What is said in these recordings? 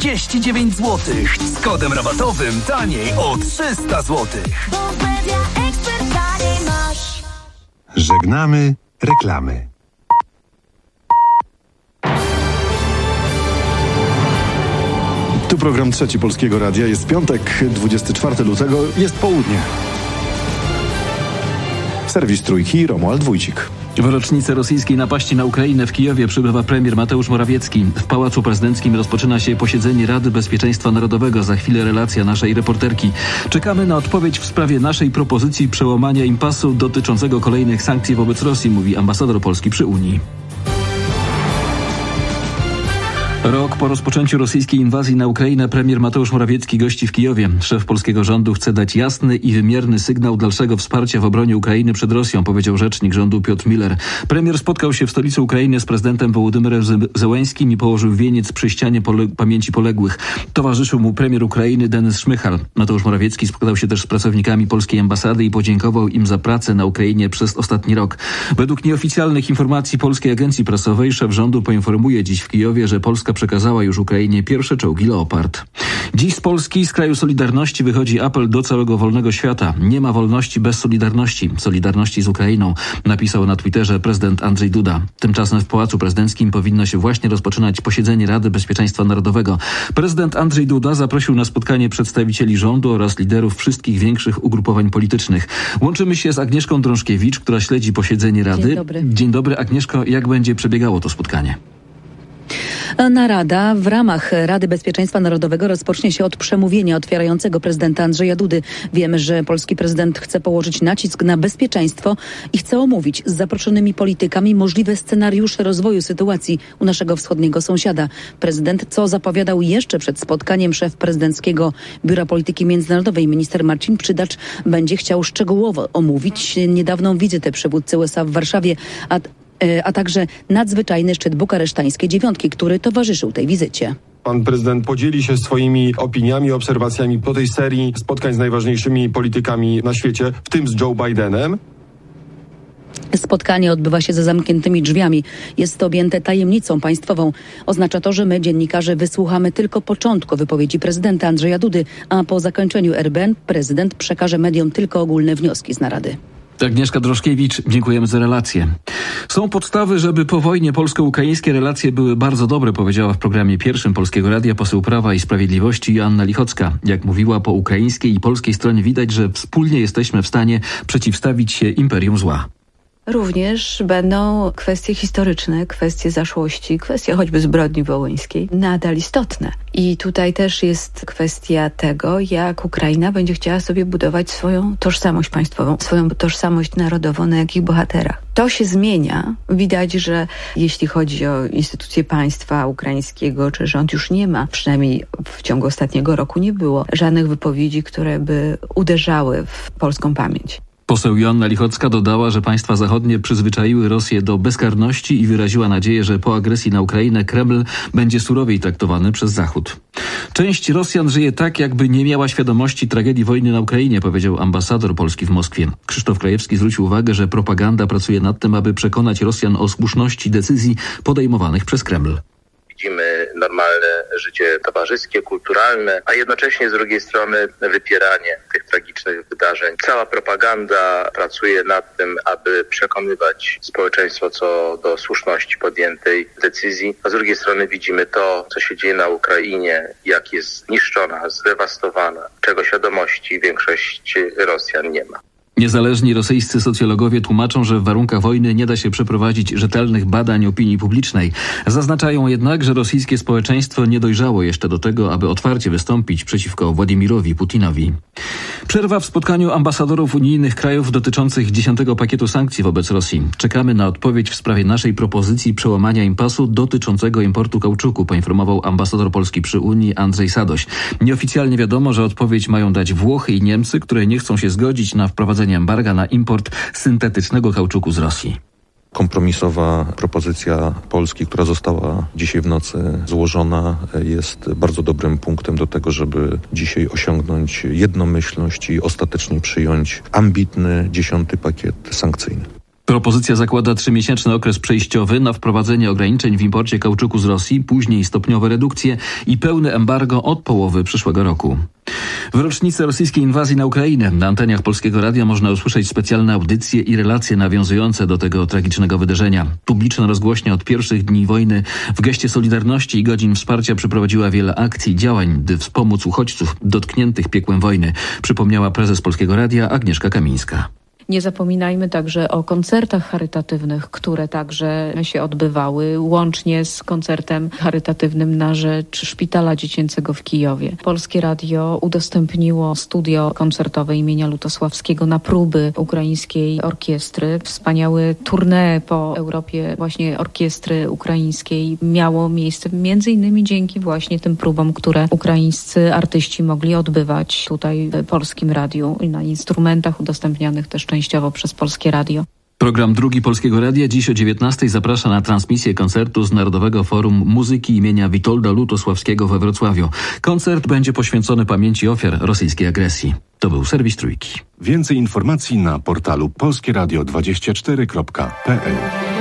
39 zł. Z kodem rabatowym taniej o 300 zł. Żegnamy reklamy. Tu program Trzeci Polskiego Radia. Jest piątek, 24 lutego, jest południe. Serwis Trójki, Romuald Wójcik. W rocznicę rosyjskiej napaści na Ukrainę w Kijowie przybywa premier Mateusz Morawiecki. W Pałacu Prezydenckim rozpoczyna się posiedzenie Rady Bezpieczeństwa Narodowego. Za chwilę relacja naszej reporterki. Czekamy na odpowiedź w sprawie naszej propozycji przełamania impasu dotyczącego kolejnych sankcji wobec Rosji, mówi ambasador Polski przy Unii. Rok po rozpoczęciu rosyjskiej inwazji na Ukrainę premier Mateusz Morawiecki gości w Kijowie. Szef polskiego rządu chce dać jasny i wymierny sygnał dalszego wsparcia w obronie Ukrainy przed Rosją, powiedział rzecznik rządu Piotr Miller. Premier spotkał się w stolicy Ukrainy z prezydentem Wołodymyrem Zełeńskim i położył wieniec przy ścianie pamięci poległych. Towarzyszył mu premier Ukrainy Denys Szmychal. Mateusz Morawiecki spotkał się też z pracownikami polskiej ambasady i podziękował im za pracę na Ukrainie przez ostatni rok. Według nieoficjalnych informacji Polskiej Agencji Prasowej szef rządu poinformuje dziś w Kijowie, że Polska przekazała już Ukrainie pierwsze czołgi Leopard. Dziś z Polski, z kraju Solidarności wychodzi apel do całego wolnego świata. Nie ma wolności bez Solidarności. Solidarności z Ukrainą, napisał na Twitterze prezydent Andrzej Duda. Tymczasem w Pałacu Prezydenckim powinno się właśnie rozpoczynać posiedzenie Rady Bezpieczeństwa Narodowego. Prezydent Andrzej Duda zaprosił na spotkanie przedstawicieli rządu oraz liderów wszystkich większych ugrupowań politycznych. Łączymy się z Agnieszką Drążkiewicz, która śledzi posiedzenie Rady. Dzień dobry. Dzień dobry, Agnieszko. Jak będzie przebiegało to spotkanie? Narada w ramach Rady Bezpieczeństwa Narodowego rozpocznie się od przemówienia otwierającego prezydenta Andrzeja Dudy. Wiemy, że polski prezydent chce położyć nacisk na bezpieczeństwo i chce omówić z zaproszonymi politykami możliwe scenariusze rozwoju sytuacji u naszego wschodniego sąsiada. Prezydent, co zapowiadał jeszcze przed spotkaniem szef prezydenckiego Biura Polityki Międzynarodowej minister Marcin Przydacz, będzie chciał szczegółowo omówić niedawną wizytę przywódcy USA w Warszawie, a także nadzwyczajny szczyt bukaresztańskiej dziewiątki, który towarzyszył tej wizycie. Pan prezydent podzieli się swoimi opiniami, obserwacjami po tej serii spotkań z najważniejszymi politykami na świecie, w tym z Joe Bidenem. Spotkanie odbywa się za zamkniętymi drzwiami. Jest to objęte tajemnicą państwową. Oznacza to, że my, dziennikarze, wysłuchamy tylko początku wypowiedzi prezydenta Andrzeja Dudy, a po zakończeniu RBN prezydent przekaże mediom tylko ogólne wnioski z narady. Agnieszka Droszkiewicz, dziękujemy za relację. Są podstawy, żeby po wojnie polsko-ukraińskie relacje były bardzo dobre, powiedziała w programie pierwszym Polskiego Radia poseł Prawa i Sprawiedliwości Joanna Lichocka. Jak mówiła, po ukraińskiej i polskiej stronie widać, że wspólnie jesteśmy w stanie przeciwstawić się imperium zła. Również będą kwestie historyczne, kwestie zaszłości, kwestie choćby zbrodni wołyńskiej nadal istotne. I tutaj też jest kwestia tego, jak Ukraina będzie chciała sobie budować swoją tożsamość państwową, swoją tożsamość narodową, na jakich bohaterach. To się zmienia. Widać, że jeśli chodzi o instytucje państwa ukraińskiego, czy rząd, już nie ma, przynajmniej w ciągu ostatniego roku nie było żadnych wypowiedzi, które by uderzały w polską pamięć. Poseł Joanna Lichocka dodała, że państwa zachodnie przyzwyczaiły Rosję do bezkarności i wyraziła nadzieję, że po agresji na Ukrainę Kreml będzie surowiej traktowany przez Zachód. Część Rosjan żyje tak, jakby nie miała świadomości tragedii wojny na Ukrainie, powiedział ambasador Polski w Moskwie. Krzysztof Krajewski zwrócił uwagę, że propaganda pracuje nad tym, aby przekonać Rosjan o słuszności decyzji podejmowanych przez Kreml. Widzimy normalne życie towarzyskie, kulturalne, a jednocześnie z drugiej strony wypieranie tych tragicznych wydarzeń. Cała propaganda pracuje nad tym, aby przekonywać społeczeństwo co do słuszności podjętej decyzji, a z drugiej strony widzimy to, co się dzieje na Ukrainie, jak jest zniszczona, zdewastowana, czego świadomości większość Rosjan nie ma. Niezależni rosyjscy socjologowie tłumaczą, że w warunkach wojny nie da się przeprowadzić rzetelnych badań opinii publicznej. Zaznaczają jednak, że rosyjskie społeczeństwo nie dojrzało jeszcze do tego, aby otwarcie wystąpić przeciwko Władimirowi Putinowi. Przerwa w spotkaniu ambasadorów unijnych krajów dotyczących 10. pakietu sankcji wobec Rosji. Czekamy na odpowiedź w sprawie naszej propozycji przełamania impasu dotyczącego importu kauczuku, poinformował ambasador Polski przy Unii Andrzej Sadoś. Nieoficjalnie wiadomo, że odpowiedź mają dać Włochy i Niemcy, które nie chcą się zgodzić na wprowadzenie embarga na import syntetycznego kauczuku z Rosji. Kompromisowa propozycja Polski, która została dzisiaj w nocy złożona, jest bardzo dobrym punktem do tego, żeby dzisiaj osiągnąć jednomyślność i ostatecznie przyjąć ambitny 10. pakiet sankcyjny. Propozycja zakłada 3-miesięczny okres przejściowy na wprowadzenie ograniczeń w imporcie kauczuku z Rosji, później stopniowe redukcje i pełne embargo od połowy przyszłego roku. W rocznicę rosyjskiej inwazji na Ukrainę na anteniach Polskiego Radia można usłyszeć specjalne audycje i relacje nawiązujące do tego tragicznego wydarzenia. Publiczna rozgłośnia od pierwszych dni wojny w geście solidarności i godzin wsparcia przeprowadziła wiele akcji i działań, by wspomóc uchodźców dotkniętych piekłem wojny, przypomniała prezes Polskiego Radia Agnieszka Kamińska. Nie zapominajmy także o koncertach charytatywnych, które także się odbywały, łącznie z koncertem charytatywnym na rzecz Szpitala Dziecięcego w Kijowie. Polskie Radio udostępniło studio koncertowe imienia Lutosławskiego na próby ukraińskiej orkiestry. Wspaniałe tournée po Europie właśnie orkiestry ukraińskiej miało miejsce między innymi dzięki właśnie tym próbom, które ukraińscy artyści mogli odbywać tutaj w Polskim Radiu i na instrumentach udostępnianych też częściowo przez Polskie Radio. Program Drugi Polskiego Radia dziś o 19:00 zaprasza na transmisję koncertu z Narodowego Forum Muzyki imienia Witolda Lutosławskiego we Wrocławiu. Koncert będzie poświęcony pamięci ofiar rosyjskiej agresji. To był serwis Trójki. Więcej informacji na portalu polskieradio24.pl.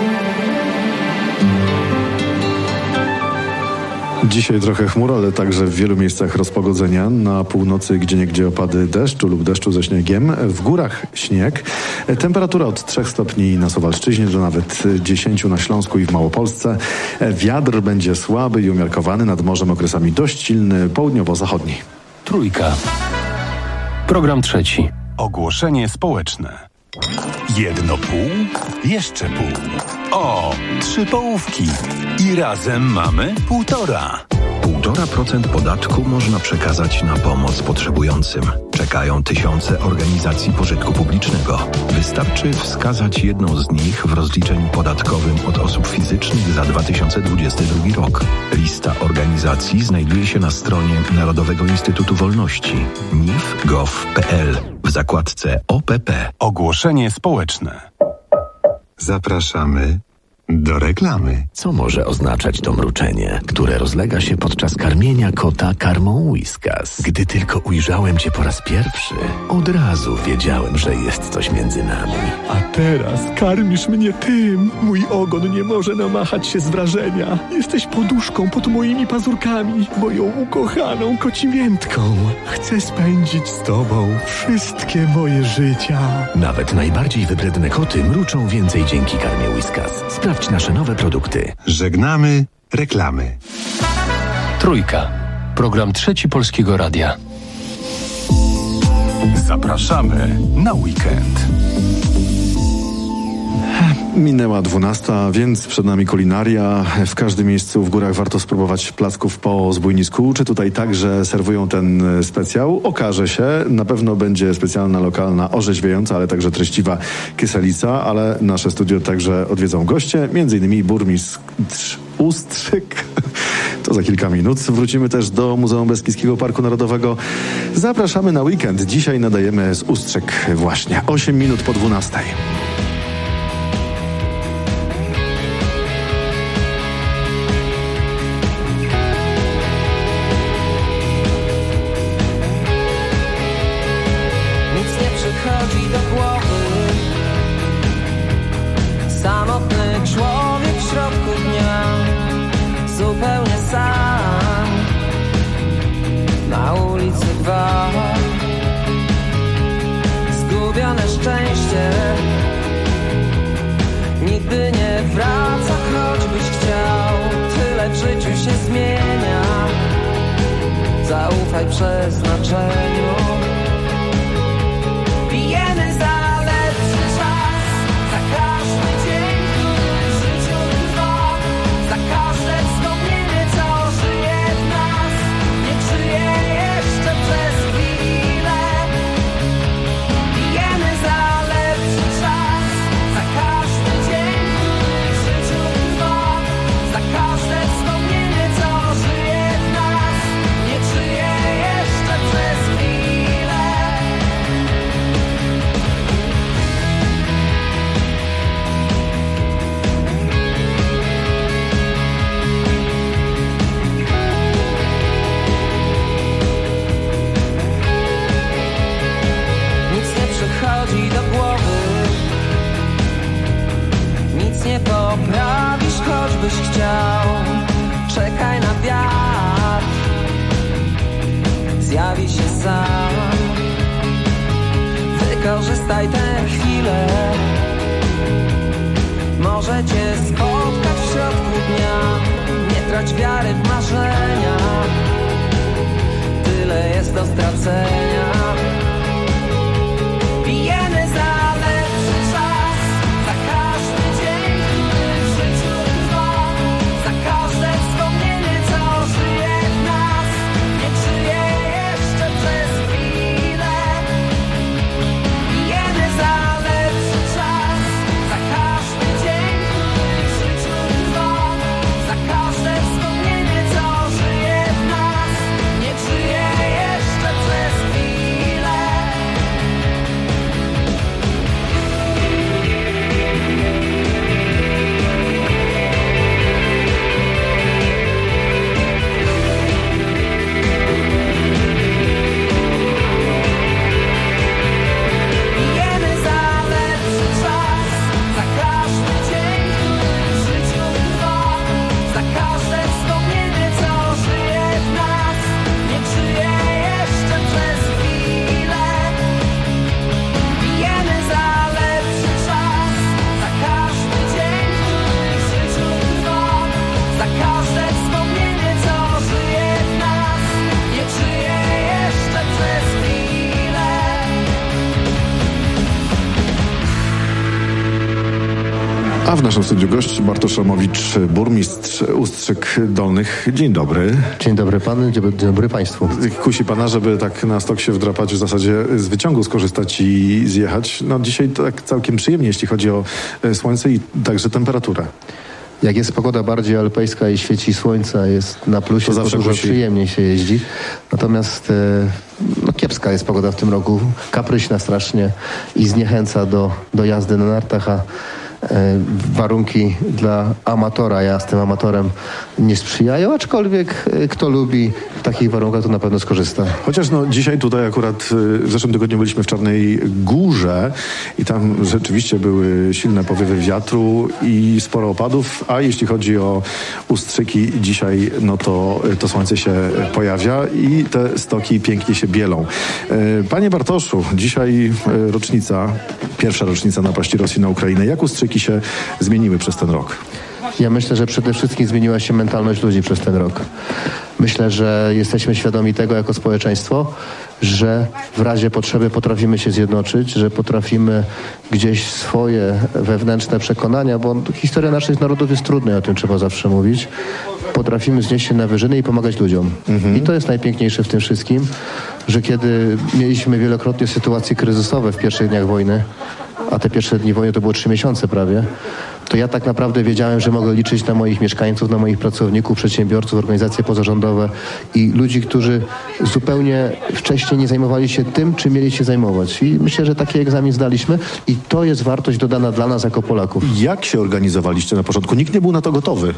Dzisiaj trochę chmur, ale także w wielu miejscach rozpogodzenia. Na północy gdzieniegdzie opady deszczu lub deszczu ze śniegiem. W górach śnieg. Temperatura od 3 stopni na Suwalszczyźnie do nawet 10 na Śląsku i w Małopolsce. Wiatr będzie słaby i umiarkowany, nad morzem okresami dość silny, południowo-zachodni. Trójka. Program trzeci. Ogłoszenie społeczne. 1 pół, jeszcze pół. O, 3 połówki. I razem mamy 1,5. 1,5% podatku można przekazać na pomoc potrzebującym. Czekają tysiące organizacji pożytku publicznego. Wystarczy wskazać jedną z nich w rozliczeniu podatkowym od osób fizycznych za 2022 rok. Lista organizacji znajduje się na stronie Narodowego Instytutu Wolności nif.gov.pl w zakładce OPP. Ogłoszenie społeczne. Zapraszamy do reklamy. Co może oznaczać to mruczenie, które rozlega się podczas karmienia kota karmą Whiskas? Gdy tylko ujrzałem cię po raz pierwszy, od razu wiedziałem, że jest coś między nami. A teraz karmisz mnie tym. Mój ogon nie może namachać się z wrażenia. Jesteś poduszką pod moimi pazurkami, moją ukochaną kocimiętką. Chcę spędzić z tobą wszystkie moje życia. Nawet najbardziej wybredne koty mruczą więcej dzięki karmie Whiskas. Sprawdź nasze nowe produkty. Żegnamy reklamy. Trójka. Program trzeci Polskiego Radia. Zapraszamy na weekend. Minęła 12:00, więc przed nami kulinaria. W każdym miejscu w górach warto spróbować placków po zbójnisku. Czy tutaj także serwują ten specjał? Okaże się. Na pewno będzie specjalna, lokalna, orzeźwiająca, ale także treściwa kyselica, ale nasze studio także odwiedzą goście, m.in. burmistrz Ustrzyk. To za kilka minut. Wrócimy też do Muzeum Beskidzkiego Parku Narodowego. Zapraszamy na weekend. Dzisiaj nadajemy z Ustrzyk właśnie. 8 minut po 12:00. Zaufaj przeznaczeniu. Pijemy za lepszy czas, za każdy dzień, który w życiu trwa, za każde wspomnienie, co żyje w nas, niech żyje jeszcze przez chwilę. Pijemy za lepszy czas, za każdy dzień, który w życiu trwa, za każde wspomnienie, co żyje w nas, niech żyje jeszcze przez chwilę. zjawi się sam. Wykorzystaj tę chwilę, może cię spotkać w środku dnia. Nie trać wiary w marzenia, tyle jest do stracenia. Pijemy za lepszy czas, za każdy dzień, który w życiu trwa, za każde wspomnienie, co żyje w nas, niech żyje jeszcze przez chwilę. Pijemy za lepszy czas, za każdy dzień, który w życiu trwa, za każde wspomnienie, co żyje w nas, niech żyje jeszcze przez chwilę. Pijemy za lepszy czas, za każdy dzień, który w życiu trwa, za każde wspomnienie, co żyje w nas, niech żyje jeszcze przez chwilę. Pijemy za lepszy czas, za każdy dzień, który w życiu trwa, za każde wspomnienie, co żyje w nas, niech żyje jeszcze przez chwilę. A w naszym studiu gość Bartosz Romowicz, burmistrz Ustrzyk Dolnych. Dzień dobry. Dzień dobry panu, dzień dobry państwu. Kusi pana, żeby tak na stok się wdrapać, w zasadzie z wyciągu skorzystać i zjechać. No dzisiaj tak całkiem przyjemnie, jeśli chodzi o słońce i także temperaturę. Jak jest pogoda bardziej alpejska i świeci słońce, jest na plusie, to dużo kusi. przyjemniej się jeździ. Natomiast kiepska jest pogoda w tym roku, kapryśna strasznie i zniechęca do jazdy na nartach, a warunki dla amatora, ja z tym amatorem nie sprzyjają, aczkolwiek kto lubi w takich warunkach, to na pewno skorzysta. Chociaż no dzisiaj tutaj akurat w zeszłym tygodniu byliśmy w Czarnej Górze i tam rzeczywiście były silne powiewy wiatru i sporo opadów, a jeśli chodzi o Ustrzyki dzisiaj, no to słońce się pojawia i te stoki pięknie się bielą. Panie Bartoszu, dzisiaj pierwsza rocznica napaści Rosji na Ukrainę. Jak Ustrzyki się zmieniły przez ten rok? Ja myślę, że przede wszystkim zmieniła się mentalność ludzi przez ten rok. Myślę, że jesteśmy świadomi tego jako społeczeństwo, że w razie potrzeby potrafimy się zjednoczyć, że potrafimy gdzieś swoje wewnętrzne przekonania, bo historia naszych narodów jest trudna i o tym trzeba zawsze mówić. Potrafimy znieść się na wyżyny i pomagać ludziom. I to jest najpiękniejsze w tym wszystkim, że kiedy mieliśmy wielokrotnie sytuacje kryzysowe w pierwszych dniach wojny, a te pierwsze dni wojny to było 3 miesiące prawie, to ja tak naprawdę wiedziałem, że mogę liczyć na moich mieszkańców, na moich pracowników, przedsiębiorców, organizacje pozarządowe i ludzi, którzy zupełnie wcześniej nie zajmowali się tym, czym mieli się zajmować. I myślę, że taki egzamin zdaliśmy i to jest wartość dodana dla nas jako Polaków. Jak się organizowaliście na początku? Nikt nie był na to gotowy.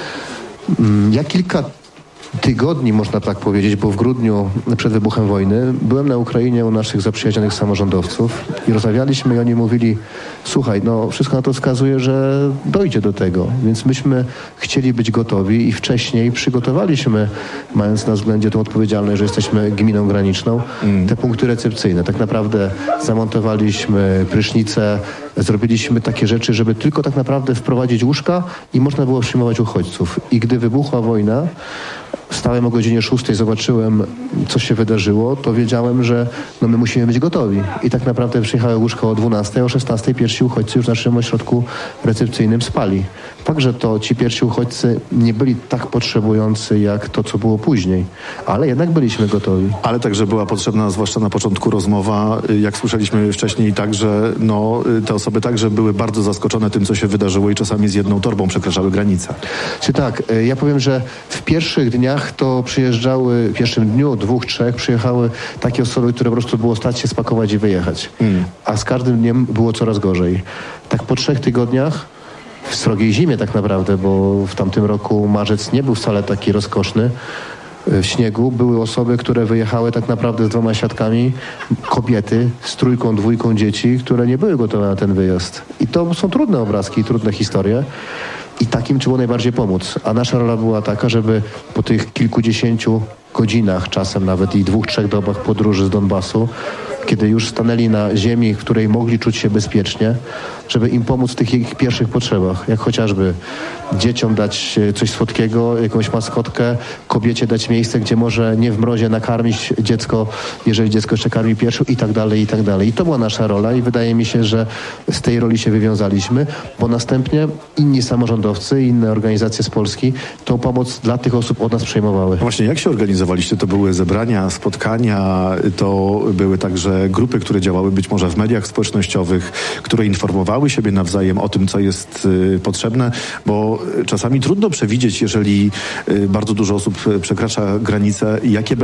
Ja kilka tygodni, można tak powiedzieć, bo w grudniu przed wybuchem wojny byłem na Ukrainie u naszych zaprzyjaźnionych samorządowców i rozmawialiśmy i oni mówili: słuchaj, no wszystko na to wskazuje, że dojdzie do tego, więc myśmy chcieli być gotowi i wcześniej przygotowaliśmy, mając na względzie tą odpowiedzialność, że jesteśmy gminą graniczną, te punkty recepcyjne. Tak naprawdę zamontowaliśmy prysznice, zrobiliśmy takie rzeczy, żeby tylko tak naprawdę wprowadzić łóżka i można było przyjmować uchodźców. I gdy wybuchła wojna, wstałem o godzinie 6, zobaczyłem, co się wydarzyło, to wiedziałem, że no my musimy być gotowi. I tak naprawdę przyjechały łóżko o 12, o 16 pierwsi uchodźcy już w naszym ośrodku recepcyjnym spali. Fakt, że to ci pierwsi uchodźcy nie byli tak potrzebujący jak to, co było później, ale jednak byliśmy gotowi. Ale także była potrzebna, zwłaszcza na początku, rozmowa, jak słyszeliśmy wcześniej, także te osoby także były bardzo zaskoczone tym, co się wydarzyło i czasami z jedną torbą przekraczały granicę. Czy tak, ja powiem, że w pierwszych dniach to przyjeżdżały, w pierwszym dniu, 2, 3 przyjechały takie osoby, które po prostu było stać się, spakować i wyjechać. A z każdym dniem było coraz gorzej. Tak po 3 tygodniach, w srogiej zimie tak naprawdę, bo w tamtym roku marzec nie był wcale taki rozkoszny, w śniegu były osoby, które wyjechały tak naprawdę z 2 świadkami, kobiety z 3, 2 dzieci, które nie były gotowe na ten wyjazd. I to są trudne obrazki, trudne historie. I takim trzeba najbardziej pomóc. A nasza rola była taka, żeby po tych kilkudziesięciu godzinach, czasem nawet i 2-3 dobach podróży z Donbasu, kiedy już stanęli na ziemi, w której mogli czuć się bezpiecznie, żeby im pomóc w tych ich pierwszych potrzebach, jak chociażby dzieciom dać coś słodkiego, jakąś maskotkę, kobiecie dać miejsce, gdzie może nie w mrozie nakarmić dziecko, jeżeli dziecko jeszcze karmi piersią i tak dalej, i tak dalej. I to była nasza rola i wydaje mi się, że z tej roli się wywiązaliśmy, bo następnie inni samorządowcy, inne organizacje z Polski tą pomoc dla tych osób od nas przejmowały. Właśnie jak się organizowaliście? To były zebrania, spotkania, to były także grupy, które działały być może w mediach społecznościowych, które informowały siebie nawzajem o tym, co jest potrzebne, bo czasami trudno przewidzieć, jeżeli bardzo dużo osób przekracza granicę,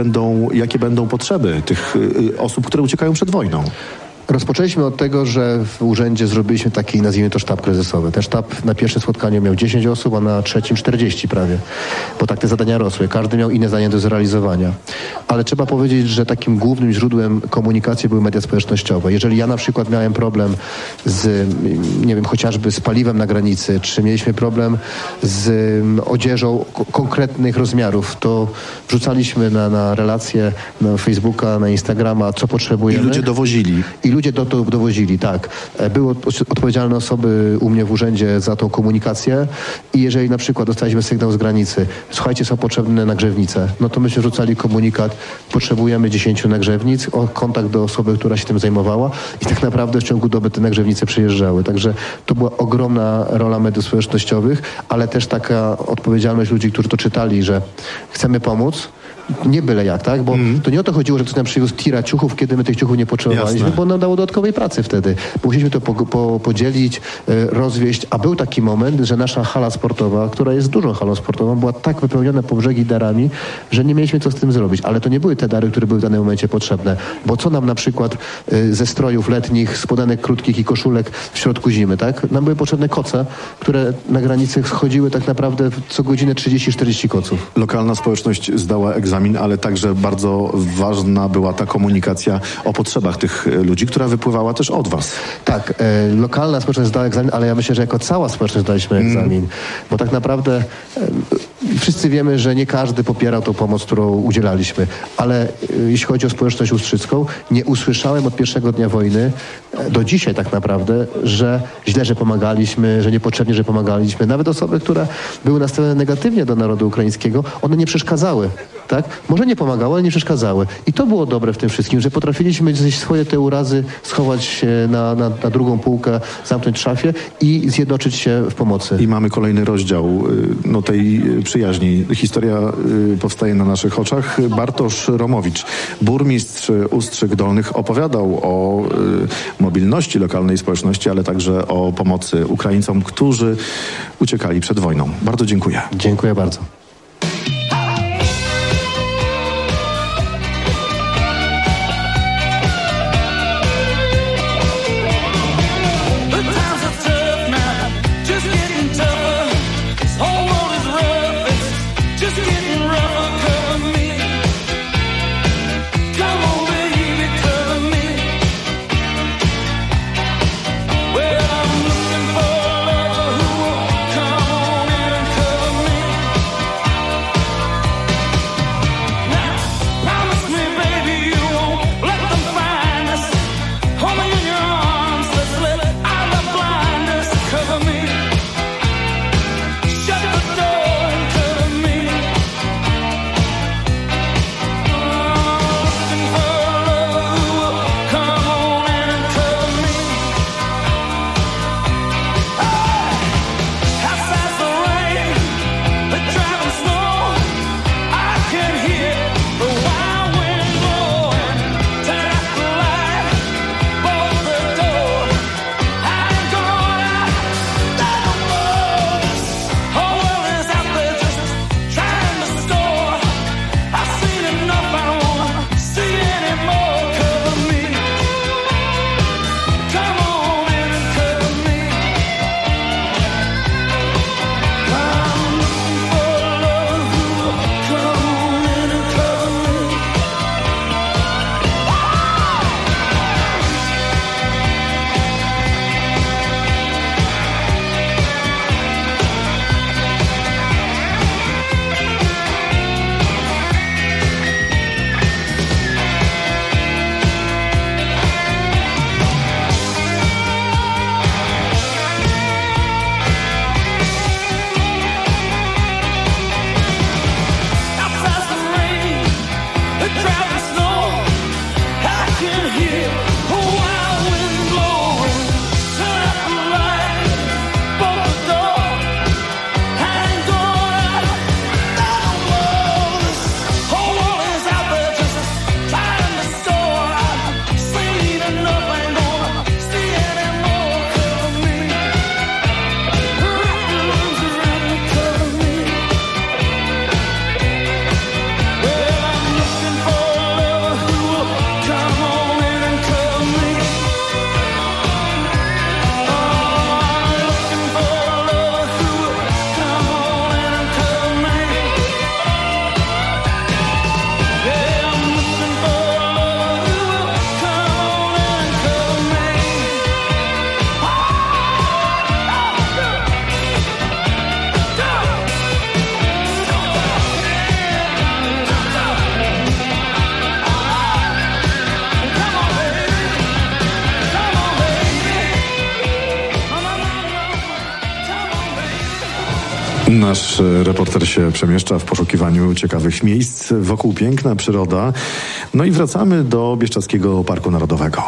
jakie będą potrzeby tych osób, które uciekają przed wojną. Rozpoczęliśmy od tego, że w urzędzie zrobiliśmy taki, nazwijmy to, sztab kryzysowy. Ten sztab na pierwsze spotkanie miał 10 osób, a na trzecim 40 prawie, bo tak te zadania rosły. Każdy miał inne zadania do zrealizowania. Ale trzeba powiedzieć, że takim głównym źródłem komunikacji były media społecznościowe. Jeżeli ja na przykład miałem problem z, nie wiem, chociażby z paliwem na granicy, czy mieliśmy problem z odzieżą konkretnych rozmiarów, to wrzucaliśmy na relacje, na Facebooka, na Instagrama, co potrzebujemy. I ludzie dowozili. Ludzie to dowozili, tak. Były odpowiedzialne osoby u mnie w urzędzie za tą komunikację i jeżeli na przykład dostaliśmy sygnał z granicy, słuchajcie, są potrzebne nagrzewnice, no to myśmy rzucali komunikat, potrzebujemy 10 nagrzewnic, kontakt do osoby, która się tym zajmowała i tak naprawdę w ciągu doby te nagrzewnice przyjeżdżały. Także to była ogromna rola mediów społecznościowych, ale też taka odpowiedzialność ludzi, którzy to czytali, że chcemy pomóc, nie byle jak, tak? Bo to nie o to chodziło, że ktoś nam przywiózł tira ciuchów, kiedy my tych ciuchów nie potrzebowaliśmy, bo nam dało dodatkowej pracy wtedy. Musieliśmy to podzielić, rozwieść, a był taki moment, że nasza hala sportowa, która jest dużą halą sportową, była tak wypełniona po brzegi darami, że nie mieliśmy co z tym zrobić. Ale to nie były te dary, które były w danym momencie potrzebne. Bo co nam na przykład ze strojów letnich, spodenek krótkich i koszulek w środku zimy, tak? Nam były potrzebne koce, które na granicy schodziły tak naprawdę co godzinę 30-40 koców. Lokalna społeczność zdała egzamin, ale także bardzo ważna była ta komunikacja o potrzebach tych ludzi, która wypływała też od was. Tak, lokalna społeczność zdała egzamin, ale ja myślę, że jako cała społeczność zdaliśmy egzamin, bo tak naprawdę wszyscy wiemy, że nie każdy popierał tą pomoc, którą udzielaliśmy, ale jeśli chodzi o społeczność ustrzycką, nie usłyszałem od pierwszego dnia wojny, do dzisiaj tak naprawdę, że źle, że pomagaliśmy, że niepotrzebnie, że pomagaliśmy. Nawet osoby, które były nastawione negatywnie do narodu ukraińskiego, one nie przeszkadzały, tak? Może nie pomagały, ale nie przeszkadzały. I to było dobre w tym wszystkim, że potrafiliśmy gdzieś swoje te urazy schować na drugą półkę, zamknąć w szafie i zjednoczyć się w pomocy. I mamy kolejny rozdział tej przyjaźni. Historia powstaje na naszych oczach. Bartosz Romowicz, burmistrz Ustrzyk Dolnych, opowiadał o mobilności lokalnej społeczności, ale także o pomocy Ukraińcom, którzy uciekali przed wojną. Bardzo dziękuję. Dziękuję bardzo. Nasz reporter się przemieszcza w poszukiwaniu ciekawych miejsc. Wokół piękna przyroda. No i wracamy do Bieszczadzkiego Parku Narodowego.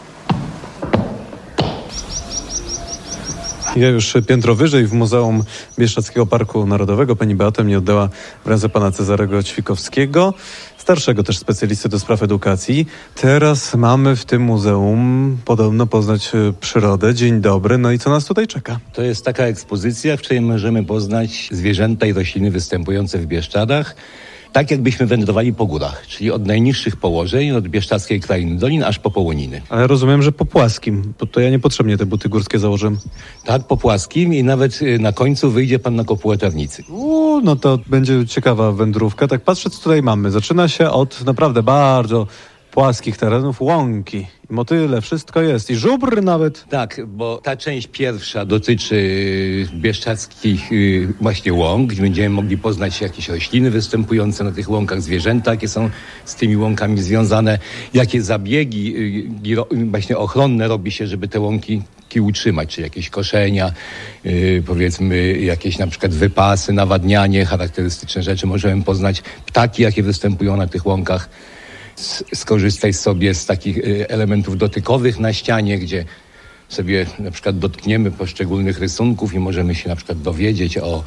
Ja już piętro wyżej w Muzeum Bieszczadzkiego Parku Narodowego. Pani Beata mnie oddała w ręce pana Cezarego Ćwikowskiego, starszego też specjalisty do spraw edukacji. Teraz mamy w tym muzeum podobno poznać przyrodę. Dzień dobry. No i co nas tutaj czeka? To jest taka ekspozycja, w której możemy poznać zwierzęta i rośliny występujące w Bieszczadach. Tak jakbyśmy wędrowali po górach, czyli od najniższych położeń, od Bieszczadzkiej Krainy Dolin, aż po Połoniny. Ale rozumiem, że po płaskim, bo to ja niepotrzebnie te buty górskie założyłem. Tak, po płaskim i nawet na końcu wyjdzie pan na kopułę Tarnicy. No to będzie ciekawa wędrówka. Tak patrzę, co tutaj mamy. Zaczyna się od naprawdę bardzo płaskich terenów, łąki, motyle, wszystko jest i żubr nawet. Tak, bo ta część pierwsza dotyczy bieszczadzkich właśnie łąk, gdzie będziemy mogli poznać jakieś rośliny występujące na tych łąkach, zwierzęta, jakie są z tymi łąkami związane, jakie zabiegi właśnie ochronne robi się, żeby te łąki utrzymać, czy jakieś koszenia, powiedzmy jakieś na przykład wypasy, nawadnianie, charakterystyczne rzeczy. Możemy poznać ptaki, jakie występują na tych łąkach. Skorzystać sobie z takich elementów dotykowych na ścianie, gdzie sobie na przykład dotkniemy poszczególnych rysunków i możemy się na przykład dowiedzieć o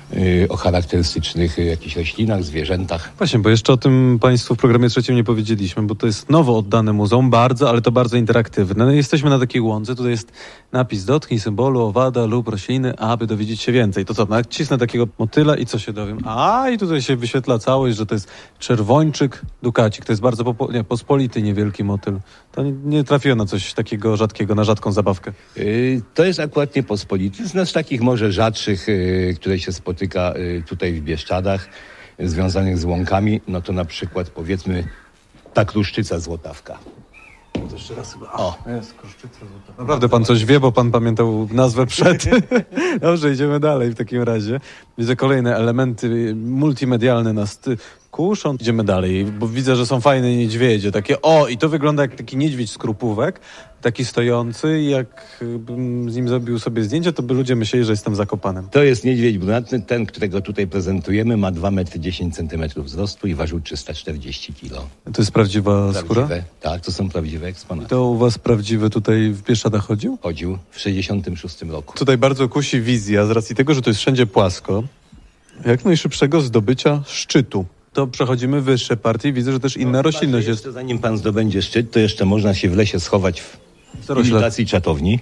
charakterystycznych jakichś roślinach, zwierzętach. Właśnie, bo jeszcze o tym Państwu w programie trzecim nie powiedzieliśmy, bo to jest nowo oddane muzeum, ale to bardzo interaktywne. No, jesteśmy na takiej łące, tutaj jest napis: dotknij symbolu owada lub rośliny, aby dowiedzieć się więcej. To co, nacisnę takiego motyla i co się dowiem? I tutaj się wyświetla całość, że to jest czerwończyk dukacik. To jest bardzo pospolity, niewielki motyl. To nie trafiło na coś takiego rzadkiego, na rzadką zabawkę. To jest akurat pospolity, z takich może rzadszych, które się spotyka tutaj w Bieszczadach, związanych z łąkami, no to na przykład powiedzmy ta kruszczyca złotawka. To jeszcze raz chyba. Jest kruszczyca złotawka. Naprawdę pan coś wie, bo pan pamiętał nazwę przed. Dobrze, idziemy dalej w takim razie. Widzę kolejne elementy multimedialne nas kuszą. Idziemy dalej, bo widzę, że są fajne niedźwiedzie. Takie, i to wygląda jak taki niedźwiedź z krupówek, taki stojący, jakbym z nim zrobił sobie zdjęcie, to by ludzie myśleli, że jestem Zakopanem. To jest niedźwiedź brunatny, ten, którego tutaj prezentujemy, ma 2,10 m wzrostu i ważył 340 kg. To jest prawdziwa skóra? Tak, to są prawdziwe eksponaty. To u was prawdziwy tutaj w Bieszczadach chodził? Chodził w 66 roku. Tutaj bardzo kusi wizja, z racji tego, że to jest wszędzie płasko, jak najszybszego zdobycia szczytu. To przechodzimy wyższe partie i widzę, że też inna roślinność jest. Zanim pan zdobędzie szczyt, to jeszcze można się w lesie schować w imitacji czatowni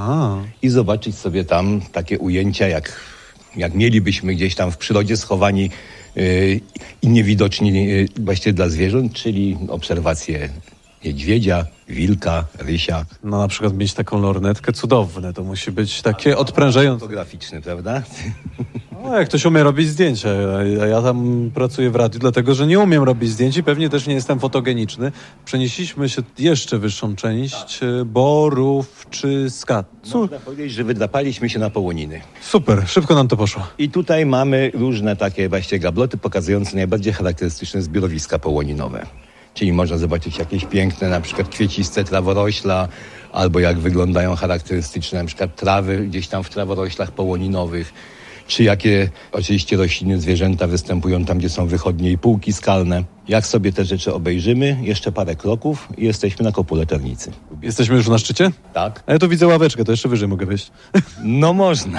i zobaczyć sobie tam takie ujęcia, jak mielibyśmy gdzieś tam w przyrodzie schowani i niewidoczni właśnie dla zwierząt, czyli obserwacje niedźwiedzia, wilka, rysia. No na przykład mieć taką lornetkę, cudowne, to musi być takie odprężające. Fotograficzne, prawda? No, jak ktoś umie robić zdjęcia, a ja tam pracuję w radiu, dlatego że nie umiem robić zdjęć i pewnie też nie jestem fotogeniczny. Przenieśliśmy się jeszcze wyższą część, Borówczyska. Można powiedzieć, że wydrapaliśmy się na Połoniny. Super, szybko nam to poszło. I tutaj mamy różne takie właśnie gabloty pokazujące najbardziej charakterystyczne zbiorowiska połoninowe. Czyli można zobaczyć jakieś piękne, na przykład kwieciste traworośla, albo jak wyglądają charakterystyczne na przykład trawy gdzieś tam w traworoślach połoninowych, czy jakie oczywiście rośliny, zwierzęta występują tam, gdzie są wychodnie i półki skalne. Jak sobie te rzeczy obejrzymy, jeszcze parę kroków i jesteśmy na kopule Tarnicy. Jesteśmy już na szczycie? Tak. A ja tu widzę ławeczkę, to jeszcze wyżej mogę wejść. No można.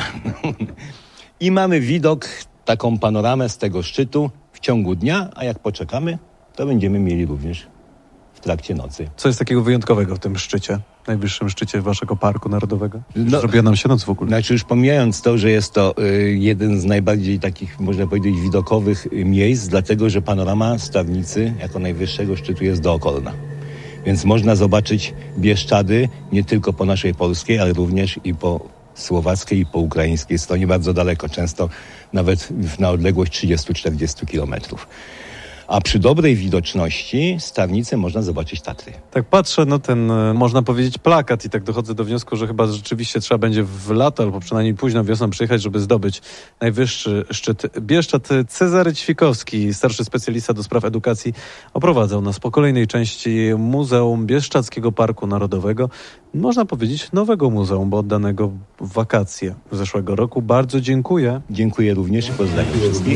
I mamy widok, taką panoramę z tego szczytu w ciągu dnia, a jak poczekamy, to będziemy mieli również w trakcie nocy. Co jest takiego wyjątkowego w tym szczycie, najwyższym szczycie waszego Parku Narodowego? Zrobiła nam się noc w ogóle. Znaczy już pomijając to, że jest to jeden z najbardziej takich, można powiedzieć, widokowych miejsc, dlatego że panorama z Tarnicy jako najwyższego szczytu jest dookolna. Więc można zobaczyć Bieszczady nie tylko po naszej polskiej, ale również i po słowackiej i po ukraińskiej stronie, bardzo daleko, często nawet na odległość 30-40 kilometrów. a przy dobrej widoczności z Tarnicy można zobaczyć Tatry. Tak patrzę na ten, można powiedzieć, plakat i tak dochodzę do wniosku, że chyba rzeczywiście trzeba będzie w lato albo przynajmniej późną wiosną przyjechać, żeby zdobyć najwyższy szczyt Bieszczad. Cezary Ćwikowski, starszy specjalista do spraw edukacji, oprowadzał nas po kolejnej części Muzeum Bieszczadzkiego Parku Narodowego. Można powiedzieć nowego muzeum, bo oddanego w wakacje zeszłego roku. Bardzo dziękuję. Dziękuję również i pozdrawiam wszystkich.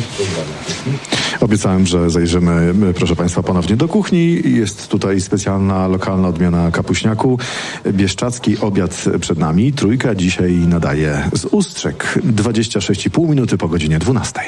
Obiecałem, że zajrzymy, proszę Państwa, ponownie do kuchni. Jest tutaj specjalna, lokalna odmiana kapuśniaku. Bieszczadzki obiad przed nami. Trójka dzisiaj nadaje z Ustrzek. 26,5 minuty po godzinie 12.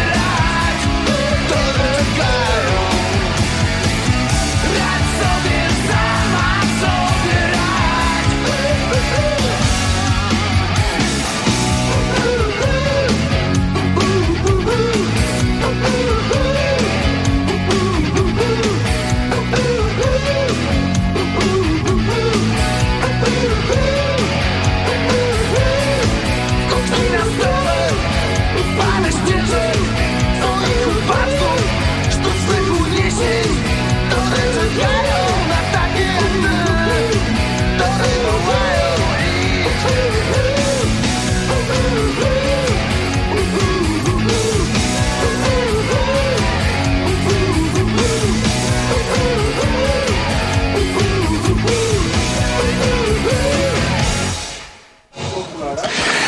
Radź sobie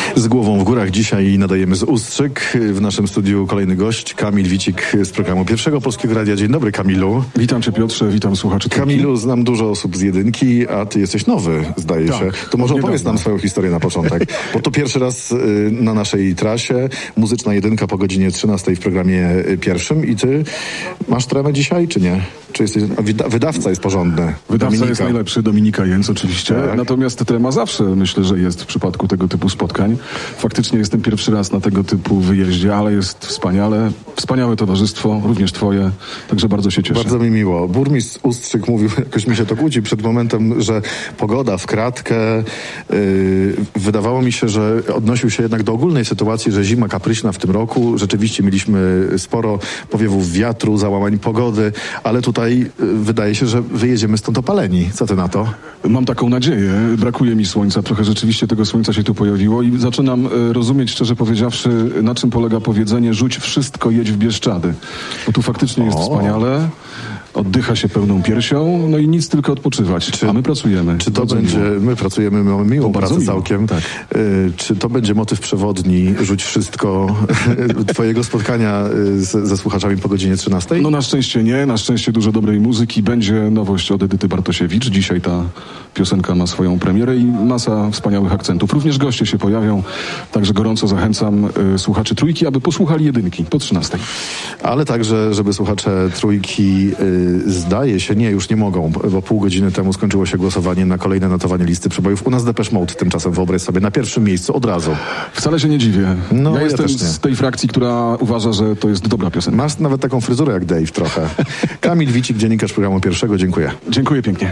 Z głową w górach dzisiaj nadajemy z Ustrzyk. W naszym studiu kolejny gość, Kamil Wicik z programu Pierwszego Polskiego Radia. Dzień dobry, Kamilu. Witam cię, Piotrze, witam słuchaczy. Kamilu, znam dużo osób z jedynki, a ty jesteś nowy, zdaje się. To może opowiedz nam swoją historię na początek, bo to pierwszy raz na naszej trasie. Muzyczna jedynka po godzinie 13 w programie pierwszym i ty masz tremę dzisiaj, czy nie? Czy jesteś... Wydawca jest porządny. Wydawca jest najlepszy, Dominika Jęc oczywiście. Tak. Natomiast trema zawsze myślę, że jest w przypadku tego typu spotkań. Faktycznie jestem pierwszy raz na tego typu wyjeździe, ale jest wspaniale. Wspaniałe towarzystwo, również twoje. Także bardzo się cieszę. Bardzo mi miło. Burmistrz Ustrzyk mówił, jakoś mi się to kłóci przed momentem, że pogoda w kratkę. Wydawało mi się, że odnosił się jednak do ogólnej sytuacji, że zima kapryśna w tym roku. Rzeczywiście mieliśmy sporo powiewów wiatru, załamań pogody, ale tutaj wydaje się, że wyjedziemy stąd opaleni. Co ty na to? Mam taką nadzieję. Brakuje mi słońca. Trochę rzeczywiście tego słońca się tu pojawiło i zaczynam rozumieć, szczerze powiedziawszy, na czym polega powiedzenie: rzuć wszystko, jedź w Bieszczady. Bo tu faktycznie jest wspaniale. Oddycha się pełną piersią, no i nic, tylko odpoczywać. A my pracujemy. Czy to będzie, my pracujemy, mamy miłą pracę całkiem. Tak. Czy to będzie motyw przewodni, rzuć wszystko, twojego spotkania ze słuchaczami po godzinie 13? No na szczęście nie, na szczęście dużo dobrej muzyki. Będzie nowość od Edyty Bartosiewicz. Dzisiaj ta piosenka ma swoją premierę i masa wspaniałych akcentów. Również goście się pojawią, także gorąco zachęcam słuchaczy Trójki, aby posłuchali jedynki po 13. Ale także, żeby słuchacze Trójki zdaje się, już nie mogą, bo pół godziny temu skończyło się głosowanie na kolejne notowanie listy przebojów. U nas Depeche Mode tymczasem, wyobraź sobie, na pierwszym miejscu od razu. Wcale się nie dziwię. No, ja jestem z tej frakcji, która uważa, że to jest dobra piosenka. Masz nawet taką fryzurę jak Dave trochę. Kamil Wicik, dziennikarz programu Pierwszego. Dziękuję. Dziękuję pięknie.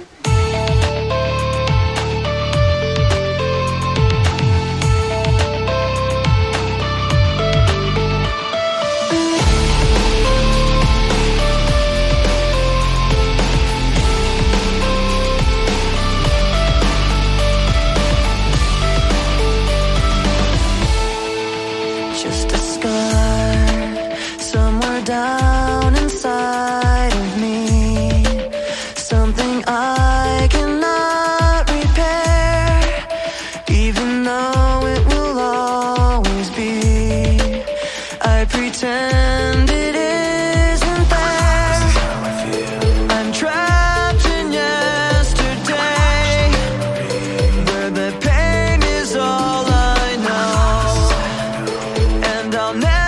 Down inside of me, something I cannot repair, even though it will always be. I pretend it isn't there. This is how I feel. I'm trapped in yesterday, where the pain is all I know, and I'll never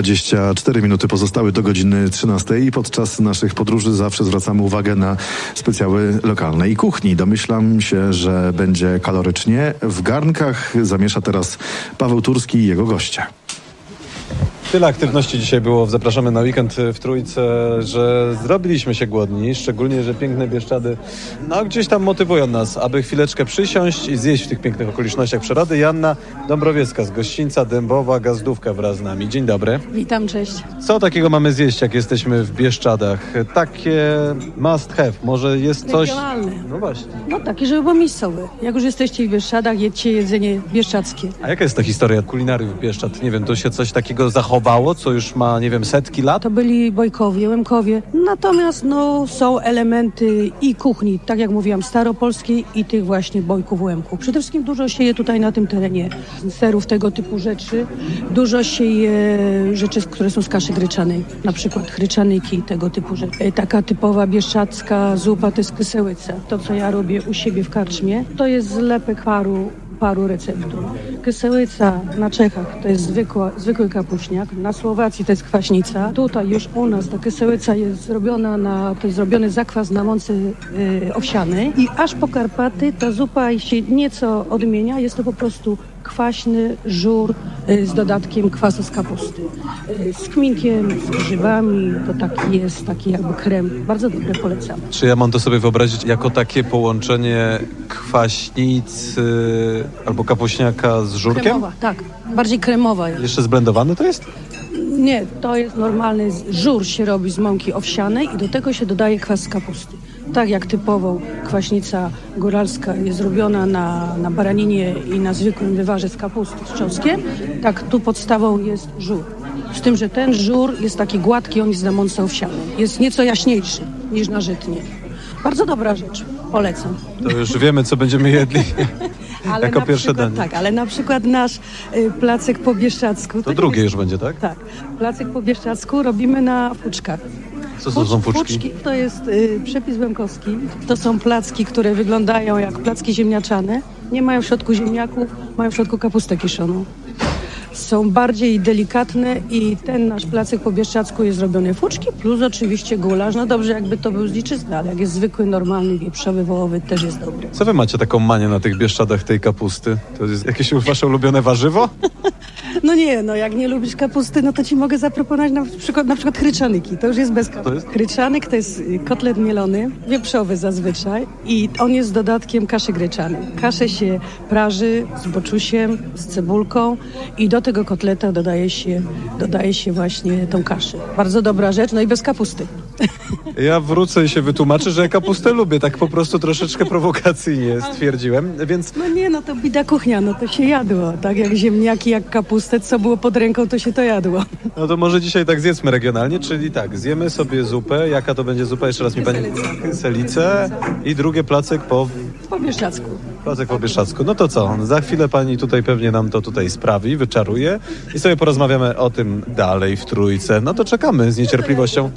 24 minuty pozostały do godziny 13 i podczas naszych podróży zawsze zwracamy uwagę na specjały lokalnej kuchni. Domyślam się, że będzie kalorycznie. W garnkach zamiesza teraz Paweł Turski i jego goście. Tyle aktywności dzisiaj było w Zapraszamy na weekend w Trójce, że zrobiliśmy się głodni, szczególnie, że piękne Bieszczady gdzieś tam motywują nas, aby chwileczkę przysiąść i zjeść w tych pięknych okolicznościach przyrody. Joanna Dąbrowiecka z gościńca Dębowa Gazdówka wraz z nami. Dzień dobry. Witam, cześć. Co takiego mamy zjeść, jak jesteśmy w Bieszczadach? Takie must have, może jest coś... Regionalne. No właśnie. No takie, żeby było miejscowe. Jak już jesteście w Bieszczadach, jedźcie jedzenie bieszczadzkie. A jaka jest ta historia kulinariów Bieszczad? Nie wiem, to się coś takiego zachowało, co już ma, nie wiem, setki lat? To byli Bojkowie, Łemkowie. Natomiast są elementy i kuchni, tak jak mówiłam, staropolskiej i tych właśnie Bojków, Łemków. Przede wszystkim dużo się je tutaj na tym terenie serów, tego typu rzeczy. Dużo się je rzeczy, które są z kaszy gryczanej. Na przykład chryczanyki, tego typu rzeczy. Taka typowa bieszczadzka zupa to jest kysełyca. To, co ja robię u siebie w karczmie, to jest zlepek paru receptur. Kysełyca na Czechach to jest zwykły kapuśniak, na Słowacji to jest kwaśnica. Tutaj już u nas ta kysełyca jest zrobiony zakwas na mące owsianej i aż po Karpaty ta zupa się nieco odmienia, jest to po prostu kwaśny żur z dodatkiem kwasu z kapusty. Z kminkiem, z grzybami, to taki jakby krem. Bardzo dobre, polecam. Czy ja mam to sobie wyobrazić jako takie połączenie kwaśnicy albo kapuśniaka z żurkiem? Kremowa, tak. Bardziej kremowa jest. Jeszcze zblendowany to jest? Nie, to jest normalny żur się robi z mąki owsianej i do tego się dodaje kwas z kapusty. Tak jak typowo kwaśnica góralska jest zrobiona na baraninie i na zwykłym wywarze z kapusty z czosnkiem, tak tu podstawą jest żur. Z tym, że ten żur jest taki gładki, on jest na mące owsianej. Jest nieco jaśniejszy niż na żytnie. Bardzo dobra rzecz, polecam. To już wiemy, co będziemy jedli. Ale jako pierwsze danie. Tak, ale na przykład nasz placek po bieszczacku. To drugie już będzie, tak? Tak. Placek po bieszczacku robimy na fuczkach. Co to są fuczki? Fuczki to jest przepis łemkowski. To są placki, które wyglądają jak placki ziemniaczane. Nie mają w środku ziemniaków, mają w środku kapustę kiszoną. Są bardziej delikatne i ten nasz placek po bieszczacku jest zrobiony fuczki, plus oczywiście gulasz. No dobrze, jakby to był z dziczyzny, ale jak jest zwykły, normalny, wieprzowy, wołowy, też jest dobry. Co wy macie taką manię na tych Bieszczadach tej kapusty? To jest jakieś wasze ulubione warzywo? No nie, jak nie lubisz kapusty, no to ci mogę zaproponować na przykład chryczanyki. To już jest bez kapusty. Chryczanek to jest kotlet mielony, wieprzowy zazwyczaj i on jest z dodatkiem kaszy gryczanej. Kaszę się praży z boczusiem, z cebulką i do tego kotleta dodaje się właśnie tą kaszę. Bardzo dobra rzecz, no i bez kapusty. Ja wrócę i się wytłumaczę, że ja kapustę lubię, tak po prostu troszeczkę prowokacyjnie stwierdziłem, więc... No nie, to bida kuchnia, to się jadło, tak jak ziemniaki, jak kapustę, co było pod ręką, to się to jadło. No to może dzisiaj tak zjedzmy regionalnie, czyli tak, zjemy sobie zupę, jaka to będzie zupa, jeszcze raz mi pani... Kyselicę i drugie placek po Bieszczacku. Placek po Bieszczacku. No to co, za chwilę pani tutaj pewnie nam to sprawi, wyczaruje i sobie porozmawiamy o tym dalej w Trójce. No to czekamy z niecierpliwością.